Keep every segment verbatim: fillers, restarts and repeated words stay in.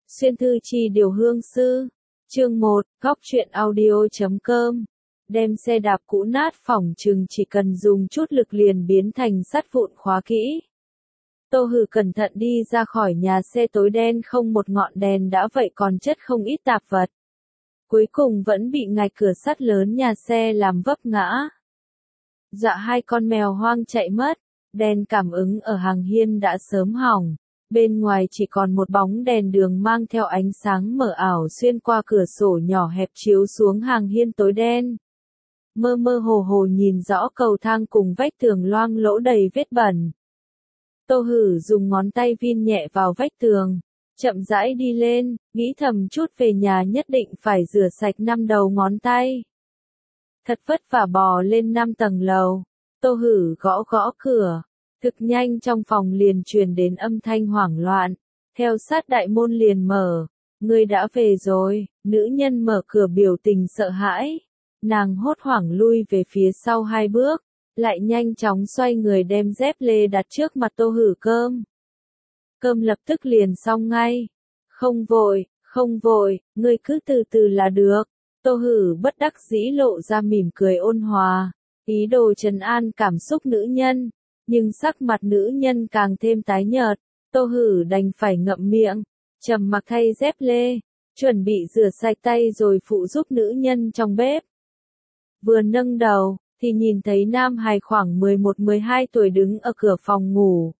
Xuyên thư chi điều hương sư. Chương một, góc truyện audio.com. Đem xe đạp cũ nát phỏng chừng chỉ cần dùng chút lực liền biến thành sắt vụn khóa kỹ. Tô Hử cẩn thận đi ra khỏi nhà xe tối đen không một ngọn đèn đã vậy còn chất không ít tạp vật. Cuối cùng vẫn bị ngạch cửa sắt lớn nhà xe làm vấp ngã. Dạ hai con mèo hoang chạy mất, đèn cảm ứng ở hàng hiên đã sớm hỏng. Bên ngoài chỉ còn một bóng đèn đường mang theo ánh sáng mờ ảo xuyên qua cửa sổ nhỏ hẹp chiếu xuống hàng hiên tối đen. Mơ mơ hồ hồ nhìn rõ cầu thang cùng vách tường loang lỗ đầy vết bẩn. Tô Hử dùng ngón tay vin nhẹ vào vách tường, chậm rãi đi lên, nghĩ thầm chút về nhà nhất định phải rửa sạch năm đầu ngón tay. Thật vất vả bò lên năm tầng lầu, Tô Hử gõ gõ cửa. Thực nhanh trong phòng liền truyền đến âm thanh hoảng loạn, theo sát đại môn liền mở, ngươi đã về rồi, nữ nhân mở cửa biểu tình sợ hãi, nàng hốt hoảng lui về phía sau hai bước, lại nhanh chóng xoay người đem dép lê đặt trước mặt Tô Hử cơm. Cơm lập tức liền xong ngay, không vội, không vội, ngươi cứ từ từ là được, Tô Hử bất đắc dĩ lộ ra mỉm cười ôn hòa, ý đồ trấn an cảm xúc nữ nhân. Nhưng sắc mặt nữ nhân càng thêm tái nhợt, Tô Hử đành phải ngậm miệng, trầm mặc thay dép lê, chuẩn bị rửa sạch tay rồi phụ giúp nữ nhân trong bếp. Vừa nâng đầu, thì nhìn thấy nam hài khoảng mười một mười hai tuổi đứng ở cửa phòng ngủ.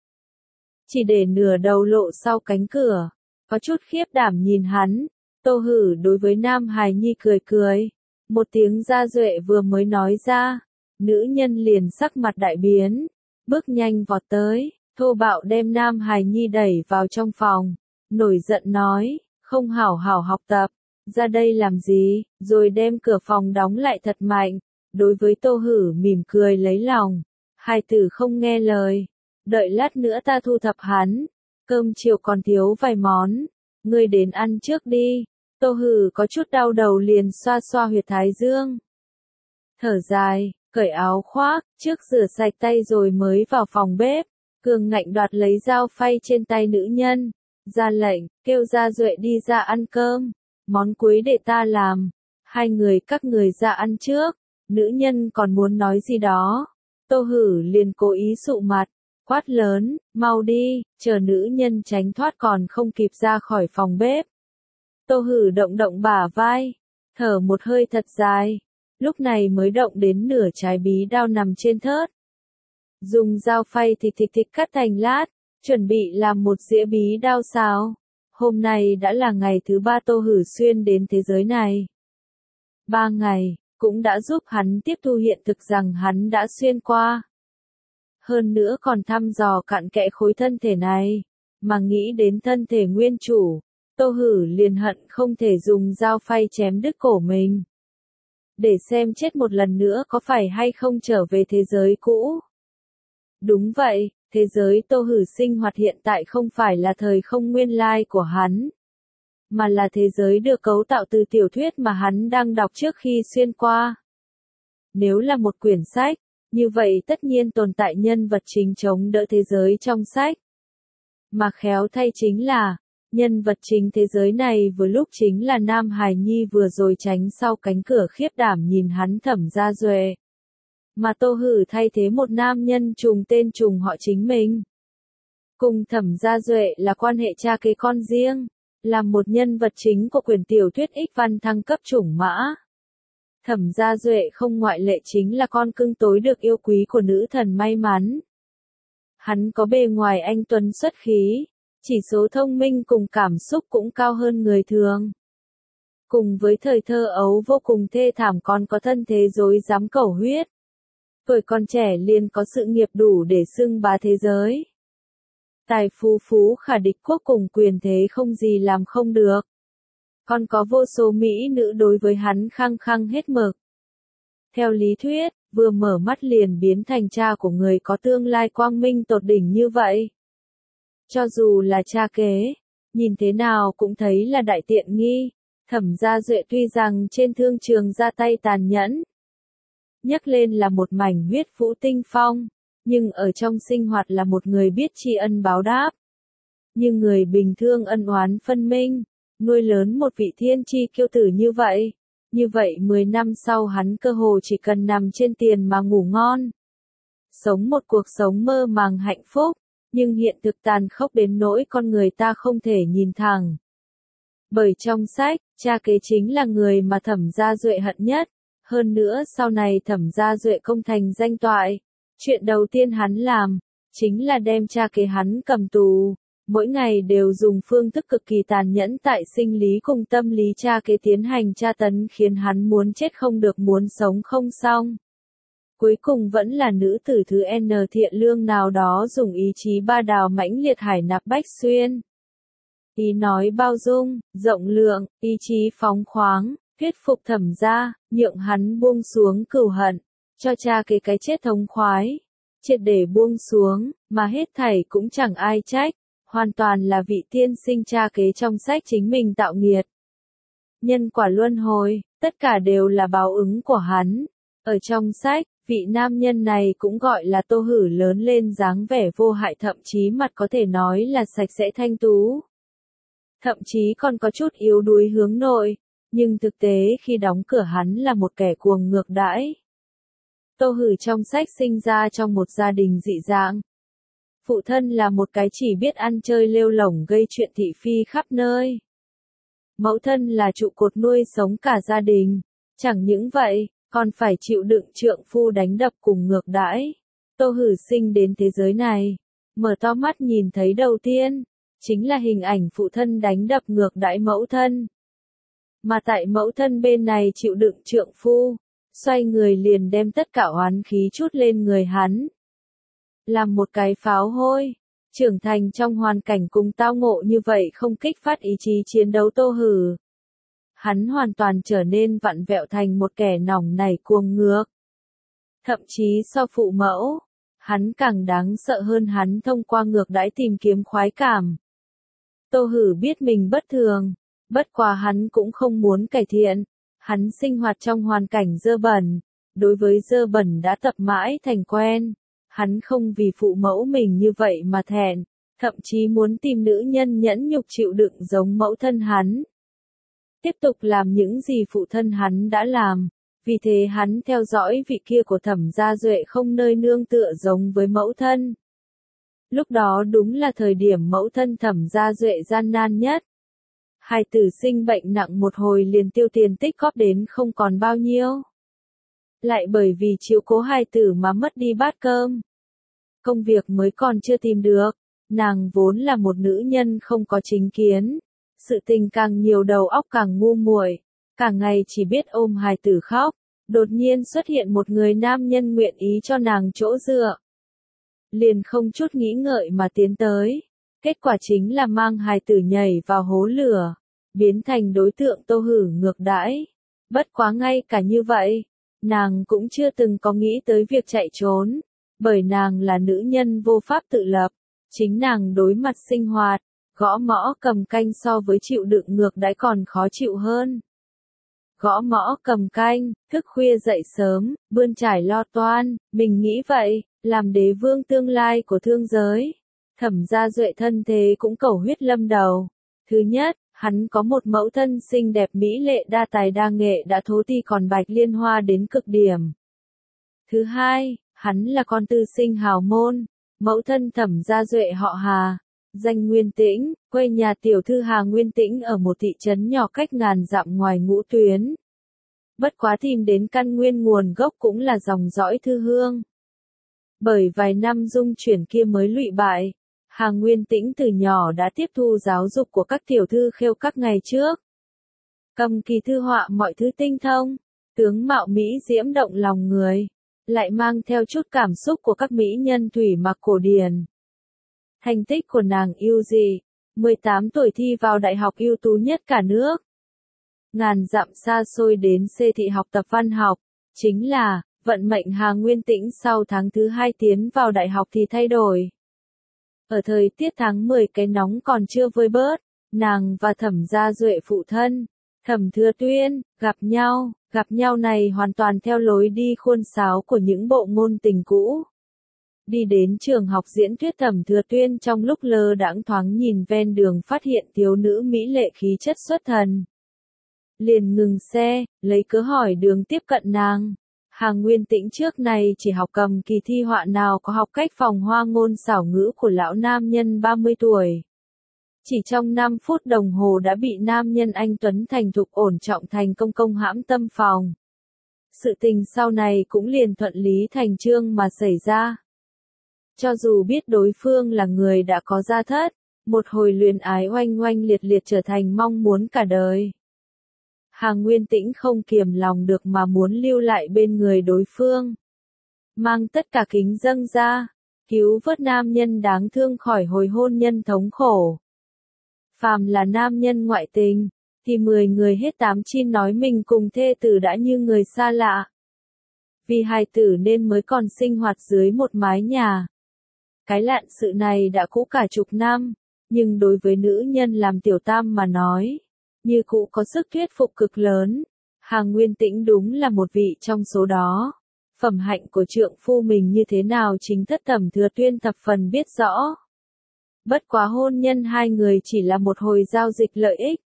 Chỉ để nửa đầu lộ sau cánh cửa, có chút khiếp đảm nhìn hắn, Tô Hử đối với nam hài nhi cười cười, một tiếng ra duệ vừa mới nói ra, nữ nhân liền sắc mặt đại biến. Bước nhanh vọt tới, thô bạo đem Nam Hải Nhi đẩy vào trong phòng, nổi giận nói, không hảo hảo học tập, ra đây làm gì, rồi đem cửa phòng đóng lại thật mạnh, đối với Tô Hử mỉm cười lấy lòng, hai tử không nghe lời, đợi lát nữa ta thu thập hắn, cơm chiều còn thiếu vài món, ngươi đến ăn trước đi, Tô Hử có chút đau đầu liền xoa xoa huyệt thái dương. Thở dài. Cởi áo khoác, trước rửa sạch tay rồi mới vào phòng bếp, cường ngạnh đoạt lấy dao phay trên tay nữ nhân, ra lệnh, kêu Gia Duệ đi ra ăn cơm, món cuối để ta làm, hai người các người ra ăn trước, nữ nhân còn muốn nói gì đó, Tô Hử liền cố ý sụ mặt, quát lớn, mau đi, chờ nữ nhân tránh thoát còn không kịp ra khỏi phòng bếp. Tô Hử động động bả vai, thở một hơi thật dài. Lúc này mới động đến nửa trái bí đao nằm trên thớt. Dùng dao phay thịt thịt thịt cắt thành lát, chuẩn bị làm một dĩa bí đao xào. Hôm nay đã là ngày thứ ba Tô Hử xuyên đến thế giới này. Ba ngày, cũng đã giúp hắn tiếp thu hiện thực rằng hắn đã xuyên qua. Hơn nữa còn thăm dò cặn kẽ khối thân thể này, mà nghĩ đến thân thể nguyên chủ, Tô Hử liền hận không thể dùng dao phay chém đứt cổ mình. Để xem chết một lần nữa có phải hay không trở về thế giới cũ. Đúng vậy, thế giới Tô Hử sinh hoạt hiện tại không phải là thời không nguyên lai của hắn, mà là thế giới được cấu tạo từ tiểu thuyết mà hắn đang đọc trước khi xuyên qua. Nếu là một quyển sách, như vậy tất nhiên tồn tại nhân vật chính chống đỡ thế giới trong sách. Mà khéo thay chính là, nhân vật chính thế giới này vừa lúc chính là Nam Hải Nhi vừa rồi tránh sau cánh cửa khiếp đảm nhìn hắn Thẩm Gia Duệ. Mà Tô Hử thay thế một nam nhân trùng tên trùng họ chính mình. Cùng Thẩm Gia Duệ là quan hệ cha kế con riêng, là một nhân vật chính của quyển tiểu thuyết Ích Văn thăng cấp chủng mã. Thẩm Gia Duệ không ngoại lệ chính là con cưng tối được yêu quý của nữ thần may mắn. Hắn có bề ngoài anh tuấn xuất khí. Chỉ số thông minh cùng cảm xúc cũng cao hơn người thường. Cùng với thời thơ ấu vô cùng thê thảm còn có thân thế rối rắm cẩu huyết. Tuổi còn trẻ liền có sự nghiệp đủ để xưng bá thế giới. Tài phú phú khả địch quốc cùng quyền thế không gì làm không được. Còn có vô số mỹ nữ đối với hắn khăng khăng hết mực. Theo lý thuyết, vừa mở mắt liền biến thành cha của người có tương lai quang minh tột đỉnh như vậy. Cho dù là cha kế, nhìn thế nào cũng thấy là đại tiện nghi, Thẩm Gia Duệ tuy rằng trên thương trường ra tay tàn nhẫn, nhắc lên là một mảnh huyết vũ tinh phong, nhưng ở trong sinh hoạt là một người biết tri ân báo đáp. Nhưng người bình thường ân oán phân minh, nuôi lớn một vị thiên chi kiêu tử như vậy. Như vậy mười năm sau hắn cơ hồ chỉ cần nằm trên tiền mà ngủ ngon. Sống một cuộc sống mơ màng hạnh phúc, nhưng hiện thực tàn khốc đến nỗi con người ta không thể nhìn thẳng. Bởi trong sách, cha kế chính là người mà Thẩm Gia Duệ hận nhất. Hơn nữa sau này Thẩm Gia Duệ công thành danh toại. Chuyện đầu tiên hắn làm, chính là đem cha kế hắn cầm tù. Mỗi ngày đều dùng phương thức cực kỳ tàn nhẫn tại sinh lý cùng tâm lý cha kế tiến hành tra tấn khiến hắn muốn chết không được muốn sống không xong. Cuối cùng vẫn là nữ tử thứ N thiện lương nào đó dùng ý chí ba đào mãnh liệt hải nạp Bách Xuyên. Ý nói bao dung, rộng lượng, ý chí phóng khoáng, thuyết phục Thẩm Gia, nhượng hắn buông xuống cừu hận, cho cha kế cái chết thống khoái. Triệt để buông xuống, mà hết thảy cũng chẳng ai trách, hoàn toàn là vị tiên sinh cha kế trong sách chính mình tạo nghiệt. Nhân quả luân hồi, tất cả đều là báo ứng của hắn. Ở trong sách, vị nam nhân này cũng gọi là Tô Hử lớn lên dáng vẻ vô hại thậm chí mặt có thể nói là sạch sẽ thanh tú. Thậm chí còn có chút yếu đuối hướng nội, nhưng thực tế khi đóng cửa hắn là một kẻ cuồng ngược đãi. Tô Hử trong sách sinh ra trong một gia đình dị dạng. Phụ thân là một cái chỉ biết ăn chơi lêu lổng gây chuyện thị phi khắp nơi. Mẫu thân là trụ cột nuôi sống cả gia đình. Chẳng những vậy, còn phải chịu đựng trượng phu đánh đập cùng ngược đãi. Tô Hử sinh đến thế giới này, mở to mắt nhìn thấy đầu tiên, chính là hình ảnh phụ thân đánh đập ngược đãi mẫu thân. Mà tại mẫu thân bên này chịu đựng trượng phu, xoay người liền đem tất cả oán khí trút lên người hắn. Làm một cái pháo hôi, trưởng thành trong hoàn cảnh cùng tao ngộ như vậy không kích phát ý chí chiến đấu Tô Hử. Hắn hoàn toàn trở nên vặn vẹo thành một kẻ nòng nảy cuồng ngược. Thậm chí so phụ mẫu, hắn càng đáng sợ hơn hắn thông qua ngược đãi tìm kiếm khoái cảm. Tô Hử biết mình bất thường, bất quá hắn cũng không muốn cải thiện. Hắn sinh hoạt trong hoàn cảnh dơ bẩn, đối với dơ bẩn đã tập mãi thành quen. Hắn không vì phụ mẫu mình như vậy mà thẹn, thậm chí muốn tìm nữ nhân nhẫn nhục chịu đựng giống mẫu thân hắn. Tiếp tục làm những gì phụ thân hắn đã làm, vì thế hắn theo dõi vị kia của Thẩm Gia Duệ không nơi nương tựa giống với mẫu thân. Lúc đó đúng là thời điểm mẫu thân Thẩm Gia Duệ gian nan nhất. Hài tử sinh bệnh nặng một hồi liền tiêu tiền tích góp đến không còn bao nhiêu. Lại bởi vì chiếu cố hài tử mà mất đi bát cơm. Công việc mới còn chưa tìm được, nàng vốn là một nữ nhân không có chính kiến. Sự tình càng nhiều đầu óc càng ngu muội, cả ngày chỉ biết ôm hài tử khóc. Đột nhiên xuất hiện một người nam nhân nguyện ý cho nàng chỗ dựa. Liền không chút nghĩ ngợi mà tiến tới. Kết quả chính là mang hài tử nhảy vào hố lửa, biến thành đối tượng Tô Hử ngược đãi. Bất quá ngay cả như vậy, nàng cũng chưa từng có nghĩ tới việc chạy trốn, bởi nàng là nữ nhân vô pháp tự lập. Chính nàng đối mặt sinh hoạt, gõ mõ cầm canh so với chịu đựng ngược đãi còn khó chịu hơn. Gõ mõ cầm canh, thức khuya dậy sớm, bươn trải lo toan, mình nghĩ vậy, làm đế vương tương lai của thương giới. Thẩm Gia Duệ thân thế cũng cầu huyết lâm đầu. Thứ nhất, hắn có một mẫu thân xinh đẹp mỹ lệ đa tài đa nghệ đã thố ti còn bạch liên hoa đến cực điểm. Thứ hai, hắn là con tư sinh hào môn, mẫu thân Thẩm Gia Duệ họ Hà, danh Nguyên Tĩnh, quê nhà tiểu thư Hà Nguyên Tĩnh ở một thị trấn nhỏ cách ngàn dặm ngoài Ngũ Tuyến. Bất quá tìm đến căn nguyên nguồn gốc cũng là dòng dõi thư hương. Bởi vài năm dung chuyển kia mới lụy bại, Hà Nguyên Tĩnh từ nhỏ đã tiếp thu giáo dục của các tiểu thư khêu các ngày trước. Cầm kỳ thư họa mọi thứ tinh thông, tướng mạo mỹ diễm động lòng người, lại mang theo chút cảm xúc của các mỹ nhân thủy mặc cổ điển. Thành tích của nàng ưu dị, mười tám tuổi thi vào đại học ưu tú nhất cả nước. Ngàn dặm xa xôi đến xê thị học tập văn học, chính là, vận mệnh Hà Nguyên Tĩnh sau tháng thứ hai tiến vào đại học thì thay đổi. Ở thời tiết tháng mười cái nóng còn chưa vơi bớt, nàng và Thẩm Gia Duệ phụ thân, Thẩm Thừa Tuyên, gặp nhau, gặp nhau này hoàn toàn theo lối đi khuôn sáo của những bộ ngôn tình cũ. Đi đến trường học diễn thuyết Thẩm Thừa Tuyên trong lúc lơ đãng thoáng nhìn ven đường phát hiện thiếu nữ mỹ lệ khí chất xuất thần. Liền ngừng xe, lấy cớ hỏi đường tiếp cận nàng. Hà Nguyên Tĩnh trước này chỉ học cầm kỳ thi họa nào có học cách phòng hoa ngôn xảo ngữ của lão nam nhân ba mươi tuổi. Chỉ trong năm phút đồng hồ đã bị nam nhân anh Tuấn thành thục ổn trọng thành công công hãm tâm phòng. Sự tình sau này cũng liền thuận lý thành chương mà xảy ra. Cho dù biết đối phương là người đã có gia thất, một hồi luyến ái oanh oanh liệt liệt trở thành mong muốn cả đời. Hà Nguyên Tĩnh không kiềm lòng được mà muốn lưu lại bên người đối phương. Mang tất cả kính dâng ra, cứu vớt nam nhân đáng thương khỏi hồi hôn nhân thống khổ. Phàm là nam nhân ngoại tình, thì mười người hết tám chín nói mình cùng thê tử đã như người xa lạ. Vì hài tử nên mới còn sinh hoạt dưới một mái nhà. Cái lạn sự này đã cũ cả chục năm, nhưng đối với nữ nhân làm tiểu tam mà nói, như cũ có sức thuyết phục cực lớn. Hà Nguyên Tĩnh đúng là một vị trong số đó. Phẩm hạnh của trượng phu mình như thế nào chính thất Thẩm Thừa Tuyên thập phần biết rõ. Bất quá hôn nhân hai người chỉ là một hồi giao dịch lợi ích.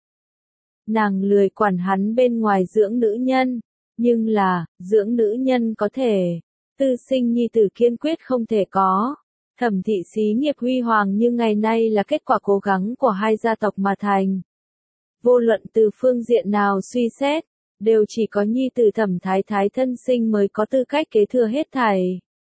Nàng lười quản hắn bên ngoài dưỡng nữ nhân, nhưng là, dưỡng nữ nhân có thể, tư sinh nhi tử kiên quyết không thể có. Thẩm thị xí nghiệp huy hoàng như ngày nay là kết quả cố gắng của hai gia tộc mà thành. Vô luận từ phương diện nào suy xét, đều chỉ có nhi tử Thẩm thái thái thân sinh mới có tư cách kế thừa hết thảy.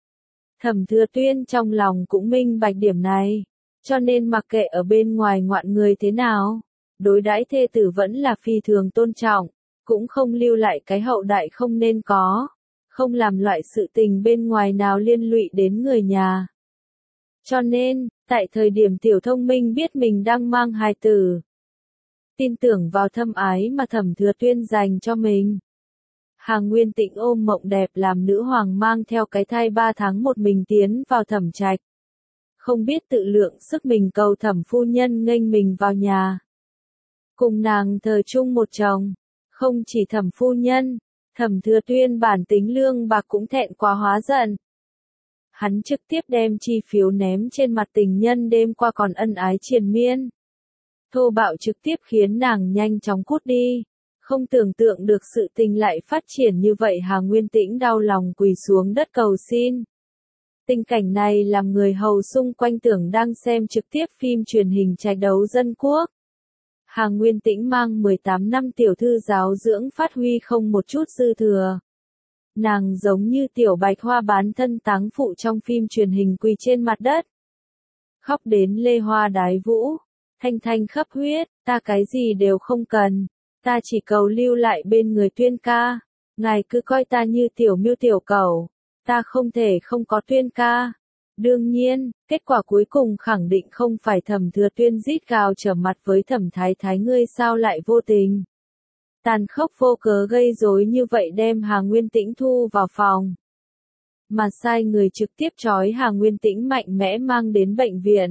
Thẩm Thừa Tuyên trong lòng cũng minh bạch điểm này, cho nên mặc kệ ở bên ngoài ngoạn người thế nào, đối đãi thê tử vẫn là phi thường tôn trọng, cũng không lưu lại cái hậu đại không nên có, không làm loại sự tình bên ngoài nào liên lụy đến người nhà. Cho nên, tại thời điểm Tiểu Thông Minh biết mình đang mang hài tử, tin tưởng vào thâm ái mà Thẩm Thừa Tuyên dành cho mình. Hà Nguyên Tĩnh ôm mộng đẹp làm nữ hoàng mang theo cái thai ba tháng một mình tiến vào thẩm trạch. Không biết tự lượng sức mình cầu Thẩm phu nhân nghênh mình vào nhà. Cùng nàng thờ chung một chồng, không chỉ Thẩm phu nhân, Thẩm Thừa Tuyên bản tính lương bạc cũng thẹn quá hóa giận. Hắn trực tiếp đem chi phiếu ném trên mặt tình nhân đêm qua còn ân ái triền miên. Thô bạo trực tiếp khiến nàng nhanh chóng cút đi. Không tưởng tượng được sự tình lại phát triển như vậy. Hà Nguyên Tĩnh đau lòng quỳ xuống đất cầu xin. Tình cảnh này làm người hầu xung quanh tưởng đang xem trực tiếp phim truyền hình tranh đấu dân quốc. Hà Nguyên Tĩnh mang mười tám năm tiểu thư giáo dưỡng phát huy không một chút dư thừa. Nàng giống như tiểu bạch hoa bán thân táng phụ trong phim truyền hình quỳ trên mặt đất. Khóc đến lê hoa đái vũ, thanh thanh khắp huyết, ta cái gì đều không cần, ta chỉ cầu lưu lại bên người Tuyên ca, ngài cứ coi ta như tiểu miêu tiểu cẩu, ta không thể không có Tuyên ca. Đương nhiên, kết quả cuối cùng khẳng định không phải Thẩm Thừa Tuyên rít gào trở mặt với Thẩm thái thái ngươi sao lại vô tình. Tàn khốc vô cớ gây rối như vậy đem Hà Nguyên Tĩnh thu vào phòng. Mà sai người trực tiếp trói Hà Nguyên Tĩnh mạnh mẽ mang đến bệnh viện.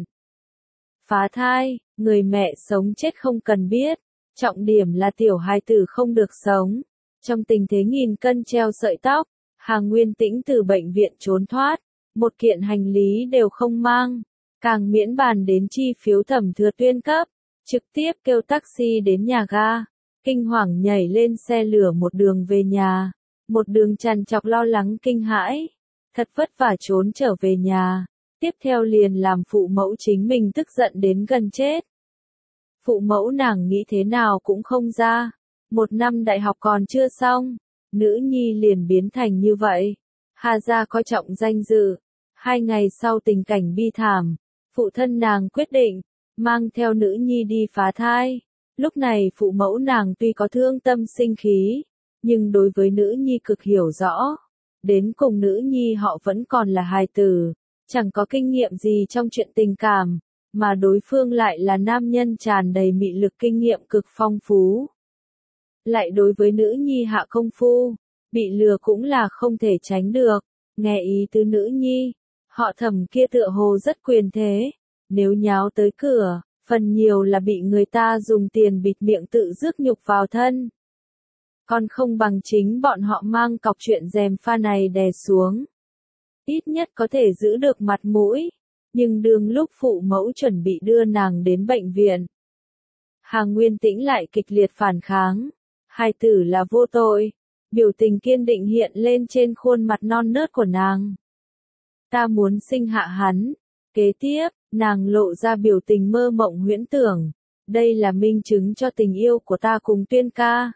Phá thai, người mẹ sống chết không cần biết, trọng điểm là tiểu hài tử không được sống. Trong tình thế nghìn cân treo sợi tóc, Hà Nguyên Tĩnh từ bệnh viện trốn thoát, một kiện hành lý đều không mang, càng miễn bàn đến chi phiếu Thẩm Thừa Tuyên cấp, trực tiếp kêu taxi đến nhà ga. Kinh hoàng nhảy lên xe lửa một đường về nhà, một đường trằn trọc lo lắng kinh hãi, thật vất vả trốn trở về nhà, tiếp theo liền làm phụ mẫu chính mình tức giận đến gần chết. Phụ mẫu nàng nghĩ thế nào cũng không ra, một năm đại học còn chưa xong, nữ nhi liền biến thành như vậy. Hà gia coi trọng danh dự, hai ngày sau tình cảnh bi thảm, phụ thân nàng quyết định, mang theo nữ nhi đi phá thai. Lúc này phụ mẫu nàng tuy có thương tâm sinh khí, nhưng đối với nữ nhi cực hiểu rõ. Đến cùng nữ nhi họ vẫn còn là hài tử, chẳng có kinh nghiệm gì trong chuyện tình cảm, mà đối phương lại là nam nhân tràn đầy mị lực kinh nghiệm cực phong phú. Lại đối với nữ nhi hạ công phu, bị lừa cũng là không thể tránh được. Nghe ý tứ nữ nhi, họ Thẩm kia tựa hồ rất quyền thế, nếu nháo tới cửa, phần nhiều là bị người ta dùng tiền bịt miệng tự rước nhục vào thân. Còn không bằng chính bọn họ mang cọc chuyện gièm pha này đè xuống. ít nhất có thể giữ được mặt mũi. Nhưng đương lúc phụ mẫu chuẩn bị đưa nàng đến bệnh viện, Hà Nguyên Tĩnh lại kịch liệt phản kháng. Hai tử là vô tội. Biểu tình kiên định hiện lên trên khuôn mặt non nớt của nàng. Ta muốn sinh hạ hắn. Kế tiếp, nàng lộ ra biểu tình mơ mộng huyễn tưởng. Đây là minh chứng cho tình yêu của ta cùng Tuyên ca.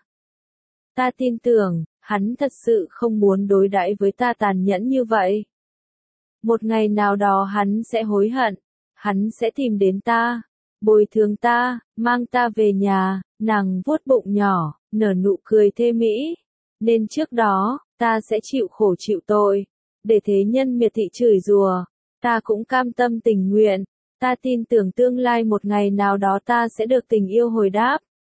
Ta tin tưởng, hắn thật sự không muốn đối đãi với ta tàn nhẫn như vậy. Một ngày nào đó hắn sẽ hối hận. Hắn sẽ tìm đến ta, bồi thường ta, mang ta về nhà. Nàng vuốt bụng nhỏ, nở nụ cười thê mỹ. Nên trước đó, ta sẽ chịu khổ chịu tội. Để thế nhân miệt thị chửi rủa, ta cũng cam tâm tình nguyện. Ta tin tưởng tương lai một ngày nào đó ta sẽ được tình yêu hồi đáp.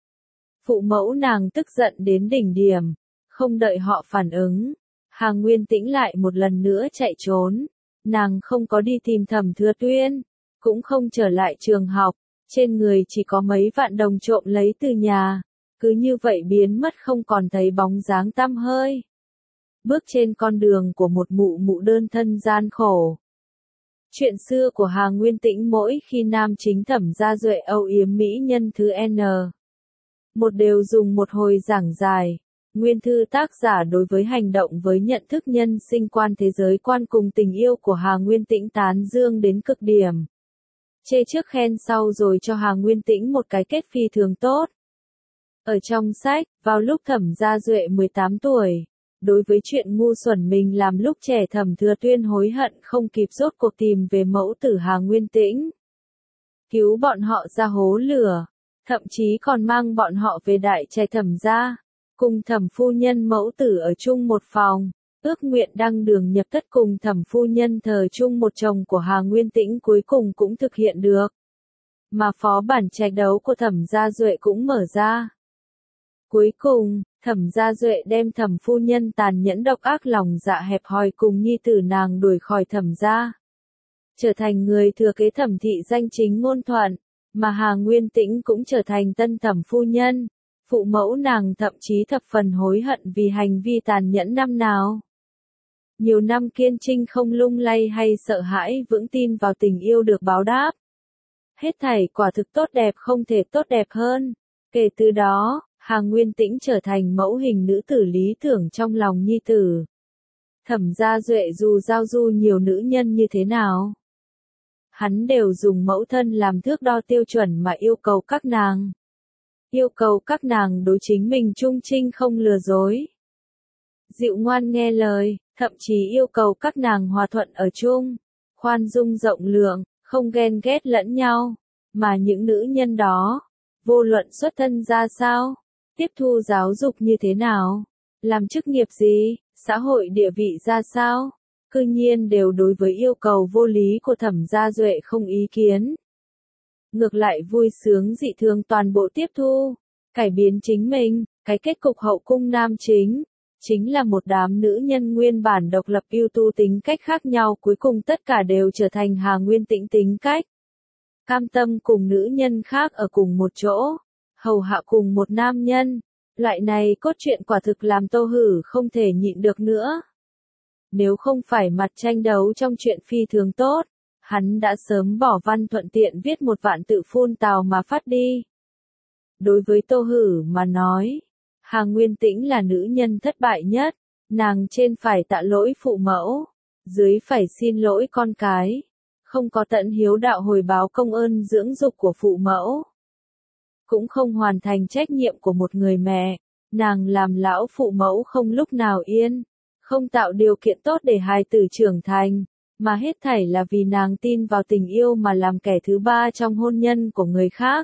Phụ mẫu nàng tức giận đến đỉnh điểm. Không đợi họ phản ứng, Hà Nguyên Tĩnh lại một lần nữa chạy trốn. Nàng không có đi tìm Thẩm Thừa Tuyên, cũng không trở lại trường học. Trên người chỉ có mấy vạn đồng trộm lấy từ nhà. Cứ như vậy biến mất không còn thấy bóng dáng tăm hơi. Bước trên con đường của một mụ mụ đơn thân gian khổ. Chuyện xưa của Hà Nguyên Tĩnh mỗi khi nam chính Thẩm Gia Duệ âu yếm mỹ nhân thứ N. Một đều dùng một hồi giảng dài. Nguyên thư tác giả đối với hành động với nhận thức nhân sinh quan thế giới quan cùng tình yêu của Hà Nguyên Tĩnh tán dương đến cực điểm. Chê trước khen sau rồi cho Hà Nguyên Tĩnh một cái kết phi thường tốt. Ở trong sách, vào lúc Thẩm Gia Duệ mười tám tuổi, đối với chuyện ngu xuẩn mình làm lúc trẻ Thẩm Thừa Tuyên hối hận không kịp rốt cuộc tìm về mẫu tử Hà Nguyên Tĩnh. Cứu bọn họ ra hố lửa, thậm chí còn mang bọn họ về đại trai Thẩm gia, cùng Thẩm phu nhân mẫu tử ở chung một phòng, ước nguyện đăng đường nhập thất cùng Thẩm phu nhân thờ chung một chồng của Hà Nguyên Tĩnh cuối cùng cũng thực hiện được. Mà phó bản trạch đấu của Thẩm Gia Duệ cũng mở ra. Cuối cùng, Thẩm Gia Duệ đem Thẩm phu nhân tàn nhẫn độc ác lòng dạ hẹp hòi cùng nhi tử nàng đuổi khỏi Thẩm gia, trở thành người thừa kế Thẩm thị danh chính ngôn thuận, mà Hà Nguyên Tĩnh cũng trở thành tân Thẩm phu nhân. Phụ mẫu nàng thậm chí thập phần hối hận vì hành vi tàn nhẫn năm nào. Nhiều năm kiên trinh không lung lay hay sợ hãi vững tin vào tình yêu được báo đáp. Hết thảy quả thực tốt đẹp không thể tốt đẹp hơn. Kể từ đó, Hà Nguyên Tĩnh trở thành mẫu hình nữ tử lý tưởng trong lòng nhi tử. Thẩm Gia Duệ dù giao du nhiều nữ nhân như thế nào, hắn đều dùng mẫu thân làm thước đo tiêu chuẩn mà yêu cầu các nàng. Yêu cầu các nàng đối chính mình trung trinh không lừa dối, dịu ngoan nghe lời, thậm chí yêu cầu các nàng hòa thuận ở chung, khoan dung rộng lượng, không ghen ghét lẫn nhau. Mà những nữ nhân đó, vô luận xuất thân ra sao, tiếp thu giáo dục như thế nào, làm chức nghiệp gì, xã hội địa vị ra sao, cư nhiên đều đối với yêu cầu vô lý của Thẩm Gia Duệ không ý kiến. Ngược lại vui sướng dị thường toàn bộ tiếp thu, cải biến chính mình. Cái kết cục hậu cung nam chính, chính là một đám nữ nhân nguyên bản độc lập ưu tú tính cách khác nhau cuối cùng tất cả đều trở thành Hà Nguyên Tĩnh tính cách. Cam tâm cùng nữ nhân khác ở cùng một chỗ, hầu hạ cùng một nam nhân. Loại này cốt truyện quả thực làm Tô Hử không thể nhịn được nữa. Nếu không phải mặt tranh đấu trong chuyện phi thường tốt, hắn đã sớm bỏ văn thuận tiện viết một vạn tự phun tào mà phát đi. Đối với Tô Hử mà nói, Hà Nguyên Tĩnh là nữ nhân thất bại nhất. Nàng trên phải tạ lỗi phụ mẫu, dưới phải xin lỗi con cái, không có tận hiếu đạo hồi báo công ơn dưỡng dục của phụ mẫu, cũng không hoàn thành trách nhiệm của một người mẹ. Nàng làm lão phụ mẫu không lúc nào yên, không tạo điều kiện tốt để hài tử trưởng thành, mà hết thảy là vì nàng tin vào tình yêu mà làm kẻ thứ ba trong hôn nhân của người khác.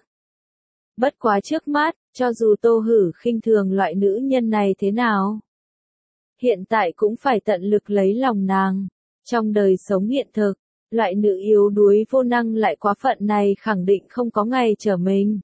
Bất quá trước mắt, cho dù Tô Hử khinh thường loại nữ nhân này thế nào, hiện tại cũng phải tận lực lấy lòng nàng. Trong đời sống hiện thực, loại nữ yếu đuối vô năng lại quá phận này khẳng định không có ngày trở mình.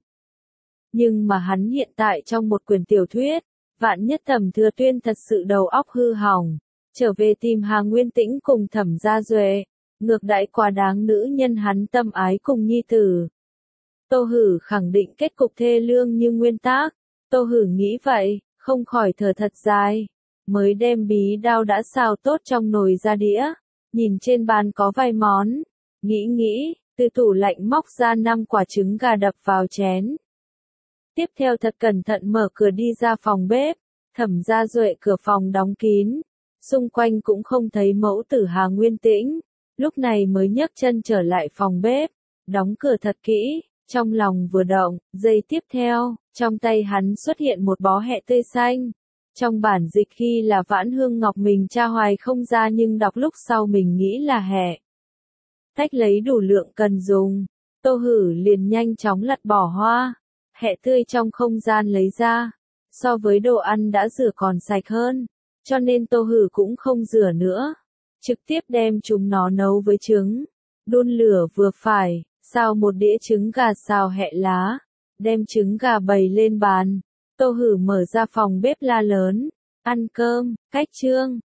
Nhưng mà hắn hiện tại trong một quyển tiểu thuyết, vạn nhất Thẩm Thừa Tuyên thật sự đầu óc hư hỏng, trở về tìm Hà Nguyên Tĩnh cùng Thẩm Gia Duệ, ngược đãi quá đáng nữ nhân hắn tâm ái cùng nhi tử. Tô Hử khẳng định kết cục thê lương như nguyên tác. Tô Hử nghĩ vậy, không khỏi thở thật dài, mới đem bí đao đã xào tốt trong nồi ra đĩa, Nhìn trên bàn có vài món. Nghĩ nghĩ, từ tủ lạnh móc ra năm quả trứng gà đập vào chén. Tiếp theo thật cẩn thận mở cửa đi ra phòng bếp. Thẩm Gia Duệ cửa phòng đóng kín. Xung quanh cũng không thấy mẫu tử Hà Nguyên Tĩnh. Lúc này mới nhấc chân trở lại phòng bếp. Đóng cửa thật kỹ. Trong lòng vừa động, giây tiếp theo, trong tay hắn xuất hiện một bó hẹ tươi xanh. Trong bản dịch khi là Vãn Hương Ngọc mình tra hoài không ra nhưng đọc lúc sau mình nghĩ là hẹ. Tách lấy đủ lượng cần dùng. Tô Hử liền nhanh chóng lặt bỏ hoa. Hẹ tươi trong không gian lấy ra. So với đồ ăn đã rửa còn sạch hơn. Cho nên Tô Hử cũng không rửa nữa. Trực tiếp đem chúng nó nấu với trứng. Đun lửa vừa phải. Xào một đĩa trứng gà xào hẹ lá. Đem trứng gà bày lên bàn. Tô Hử mở ra phòng bếp la lớn. Ăn cơm, cách chương.